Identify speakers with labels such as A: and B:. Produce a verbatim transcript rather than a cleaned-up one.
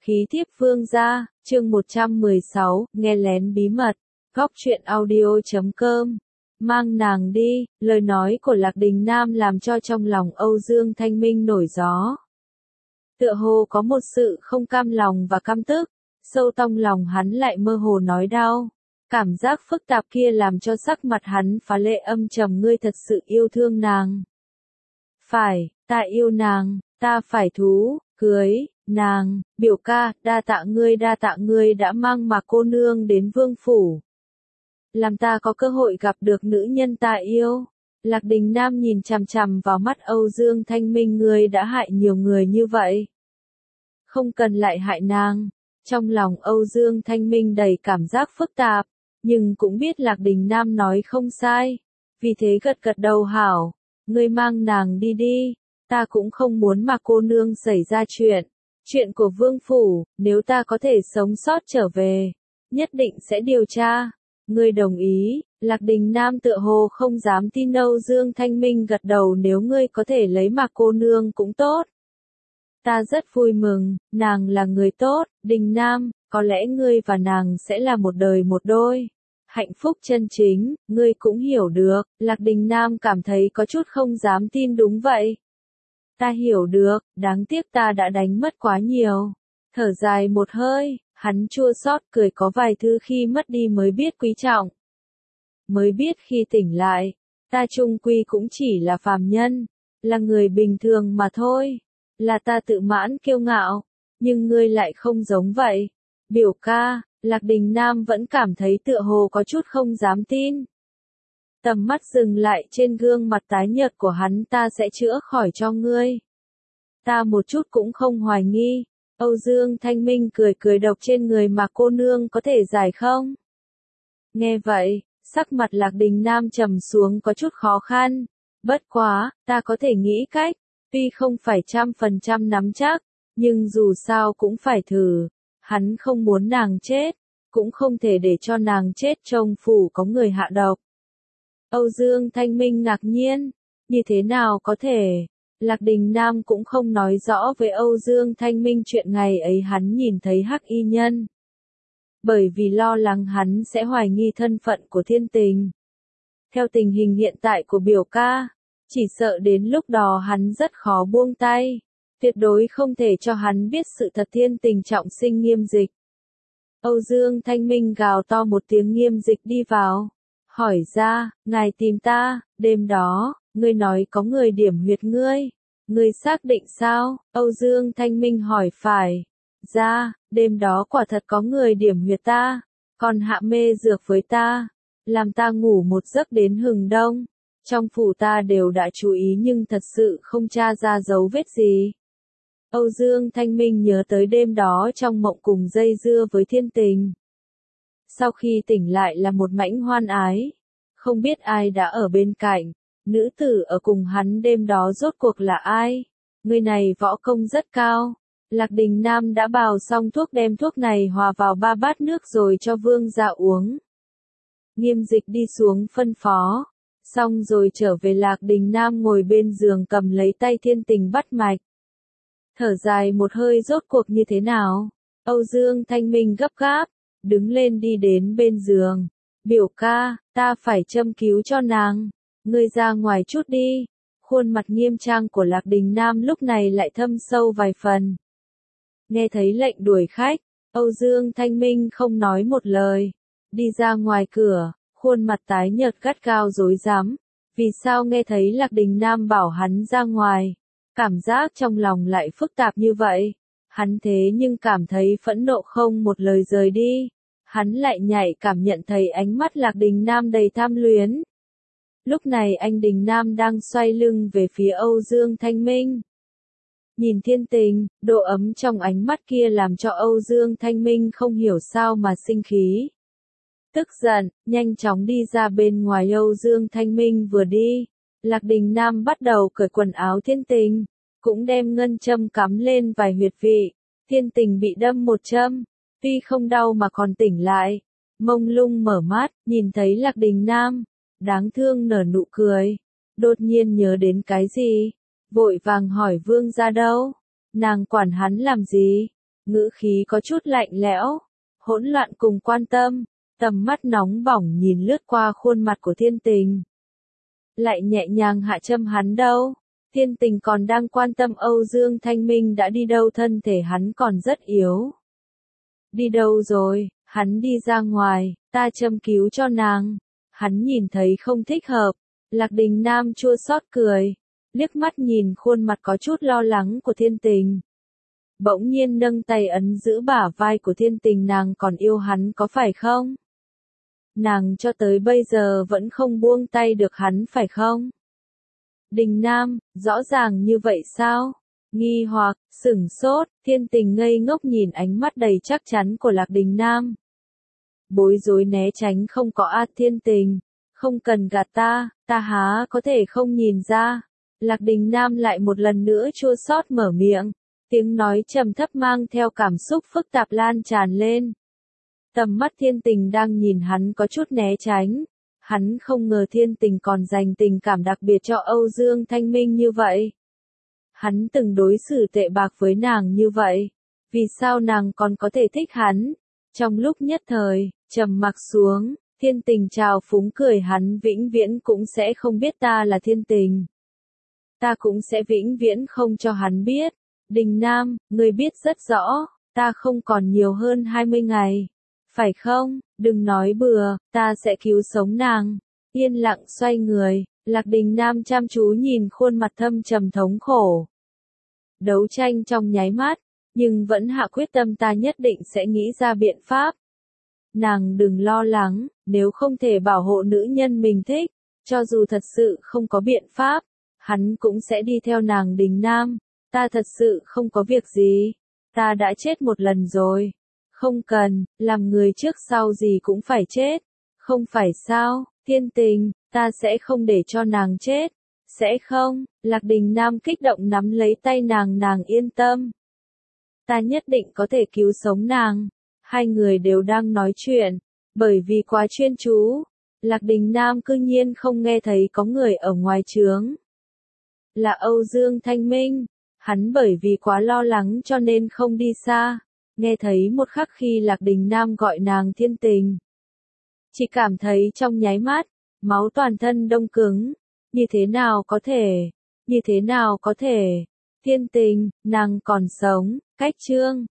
A: Khí thiếp vương gia, chương một trăm mười sáu, nghe lén bí mật, góc truyện audio chấm com. Mang nàng đi, lời nói của Lạc Đình Nam làm cho trong lòng Âu Dương Thanh Minh nổi gió. Tựa hồ có một sự không cam lòng và căm tức, sâu trong lòng hắn lại mơ hồ nói đau. Cảm giác phức tạp kia làm cho sắc mặt hắn phá lệ âm trầm. Ngươi thật sự yêu thương nàng. Phải, ta yêu nàng, ta phải thú, cưới, nàng, biểu ca, đa tạ ngươi đa tạ ngươi đã mang mà cô nương đến vương phủ. Làm ta có cơ hội gặp được nữ nhân ta yêu. Lạc Đình Nam nhìn chằm chằm vào mắt Âu Dương Thanh Minh. Ngươi đã hại nhiều người như vậy. Không cần lại hại nàng. Trong lòng Âu Dương Thanh Minh đầy cảm giác phức tạp, nhưng cũng biết Lạc Đình Nam nói không sai. Vì thế gật gật đầu hảo, ngươi mang nàng đi đi, ta cũng không muốn mà cô nương xảy ra chuyện. Chuyện của vương phủ, nếu ta có thể sống sót trở về, nhất định sẽ điều tra. Ngươi đồng ý? Lạc Đình Nam tựa hồ không dám tin. Âu Dương Thanh Minh gật đầu. Nếu ngươi có thể lấy mà cô nương cũng tốt. Ta rất vui mừng, nàng là người tốt, Đình Nam, có lẽ ngươi và nàng sẽ là một đời một đôi. Hạnh phúc chân chính, ngươi cũng hiểu được. Lạc Đình Nam cảm thấy có chút không dám tin. Đúng vậy. Ta hiểu được, đáng tiếc ta đã đánh mất quá nhiều. Thở dài một hơi, hắn chua xót cười. Có vài thứ khi mất đi mới biết quý trọng. Mới biết khi tỉnh lại, ta chung quy cũng chỉ là phàm nhân, là người bình thường mà thôi. Là ta tự mãn kiêu ngạo, nhưng ngươi lại không giống vậy. Biểu ca, Lạc Đình Nam vẫn cảm thấy tựa hồ có chút không dám tin. Tầm mắt dừng lại trên gương mặt tái nhợt của hắn. Ta sẽ chữa khỏi cho ngươi. Ta một chút cũng không hoài nghi. Âu Dương Thanh Minh cười cười. Độc trên người mà cô nương có thể giải không? Nghe vậy, sắc mặt Lạc Đình Nam trầm xuống. Có chút khó khăn. Bất quá, ta có thể nghĩ cách. Tuy không phải trăm phần trăm nắm chắc, nhưng dù sao cũng phải thử. Hắn không muốn nàng chết, cũng không thể để cho nàng chết trong phủ có người hạ độc. Âu Dương Thanh Minh ngạc nhiên, như thế nào có thể? Lạc Đình Nam cũng không nói rõ với Âu Dương Thanh Minh chuyện ngày ấy hắn nhìn thấy hắc y nhân. Bởi vì lo lắng hắn sẽ hoài nghi thân phận của Thiên Tình. Theo tình hình hiện tại của biểu ca, chỉ sợ đến lúc đó hắn rất khó buông tay. Tuyệt đối không thể cho hắn biết sự thật. Thiên Tình trọng sinh. Nghiêm Dịch. Âu Dương Thanh Minh gào to một tiếng. Nghiêm Dịch đi vào. Hỏi ra, ngài tìm ta, đêm đó, ngươi nói có người điểm huyệt ngươi. Ngươi xác định sao? Âu Dương Thanh Minh hỏi. Phải. Ra, đêm đó quả thật có người điểm huyệt ta, còn hạ mê dược với ta, làm ta ngủ một giấc đến hừng đông. Trong phủ ta đều đã chú ý nhưng thật sự không tra ra dấu vết gì. Âu Dương Thanh Minh nhớ tới đêm đó trong mộng cùng dây dưa với Thiên Tình. Sau khi tỉnh lại là một mảnh hoan ái. Không biết ai đã ở bên cạnh. Nữ tử ở cùng hắn đêm đó rốt cuộc là ai? Người này võ công rất cao. Lạc Đình Nam đã bào xong thuốc, đem thuốc này hòa vào ba bát nước rồi cho vương gia uống. Nghiêm Dịch đi xuống phân phó. Xong rồi trở về. Lạc Đình Nam ngồi bên giường cầm lấy tay Thiên Tình bắt mạch. Thở dài một hơi. Rốt cuộc như thế nào? Âu Dương Thanh Minh gấp gáp, đứng lên đi đến bên giường. Biểu ca, ta phải châm cứu cho nàng. Ngươi ra ngoài chút đi. Khuôn mặt nghiêm trang của Lạc Đình Nam lúc này lại thâm sâu vài phần. Nghe thấy lệnh đuổi khách, Âu Dương Thanh Minh không nói một lời. Đi ra ngoài cửa. Khuôn mặt tái nhợt gắt gao rối rắm. Vì sao nghe thấy Lạc Đình Nam bảo hắn ra ngoài? Cảm giác trong lòng lại phức tạp như vậy. Hắn thế nhưng cảm thấy phẫn nộ không một lời rời đi. Hắn lại nhạy cảm nhận thấy ánh mắt Lạc Đình Nam đầy tham luyến. Lúc này anh Đình Nam đang xoay lưng về phía Âu Dương Thanh Minh. Nhìn Thiên Tình, độ ấm trong ánh mắt kia làm cho Âu Dương Thanh Minh không hiểu sao mà sinh khí. Tức giận, nhanh chóng đi ra bên ngoài. Âu Dương Thanh Minh vừa đi, Lạc Đình Nam bắt đầu cởi quần áo Thiên Tình, cũng đem ngân châm cắm lên vài huyệt vị. Thiên Tình bị đâm một châm, tuy không đau mà còn tỉnh lại, mông lung mở mắt, nhìn thấy Lạc Đình Nam, đáng thương nở nụ cười, đột nhiên nhớ đến cái gì, vội vàng hỏi vương gia đâu, nàng quản hắn làm gì, ngữ khí có chút lạnh lẽo, hỗn loạn cùng quan tâm, tầm mắt nóng bỏng nhìn lướt qua khuôn mặt của Thiên Tình. Lại nhẹ nhàng hạ châm hắn đâu, Thiên Tình còn đang quan tâm Âu Dương Thanh Minh đã đi đâu, thân thể hắn còn rất yếu. Đi đâu rồi, hắn đi ra ngoài, ta châm cứu cho nàng. Hắn nhìn thấy không thích hợp, Lạc Đình Nam chua xót cười, liếc mắt nhìn khuôn mặt có chút lo lắng của Thiên Tình. Bỗng nhiên nâng tay ấn giữ bả vai của Thiên Tình, nàng còn yêu hắn có phải không? Nàng cho tới bây giờ vẫn không buông tay được hắn phải không? Đình Nam, rõ ràng như vậy sao? Nghi hoặc, sửng sốt, Thiên Tình ngây ngốc nhìn ánh mắt đầy chắc chắn của Lạc Đình Nam. Bối rối né tránh, không có a Thiên Tình, không cần gạt ta, ta há có thể không nhìn ra. Lạc Đình Nam lại một lần nữa chua xót mở miệng, tiếng nói trầm thấp mang theo cảm xúc phức tạp lan tràn lên. Tầm mắt Thiên Tình đang nhìn hắn có chút né tránh, hắn không ngờ Thiên Tình còn dành tình cảm đặc biệt cho Âu Dương Thanh Minh như vậy. Hắn từng đối xử tệ bạc với nàng như vậy, vì sao nàng còn có thể thích hắn? Trong lúc nhất thời, trầm mặc xuống, Thiên Tình trào phúng cười, hắn vĩnh viễn cũng sẽ không biết ta là Thiên Tình. Ta cũng sẽ vĩnh viễn không cho hắn biết. Đình Nam, ngươi biết rất rõ, ta không còn nhiều hơn hai mươi ngày. Phải không? Đừng nói bừa, ta sẽ cứu sống nàng. Yên lặng xoay người, Lạc Đình Nam chăm chú nhìn khuôn mặt thâm trầm thống khổ. Đấu tranh trong nháy mắt, nhưng vẫn hạ quyết tâm, ta nhất định sẽ nghĩ ra biện pháp. Nàng đừng lo lắng, nếu không thể bảo hộ nữ nhân mình thích, cho dù thật sự không có biện pháp, hắn cũng sẽ đi theo nàng. Đình Nam, ta thật sự không có việc gì, ta đã chết một lần rồi. Không cần, làm người trước sau gì cũng phải chết. Không phải sao, Thiên Tình, ta sẽ không để cho nàng chết. Sẽ không, Lạc Đình Nam kích động nắm lấy tay nàng, nàng yên tâm. Ta nhất định có thể cứu sống nàng. Hai người đều đang nói chuyện, bởi vì quá chuyên chú, Lạc Đình Nam cư nhiên không nghe thấy có người ở ngoài trướng. Là Âu Dương Thanh Minh, hắn bởi vì quá lo lắng cho nên không đi xa, nghe thấy một khắc khi Lạc Đình Nam gọi nàng Thiên Tình. Chỉ cảm thấy trong nháy mắt, máu toàn thân đông cứng, như thế nào có thể, như thế nào có thể, Thiên Tình, nàng còn sống, cách chương.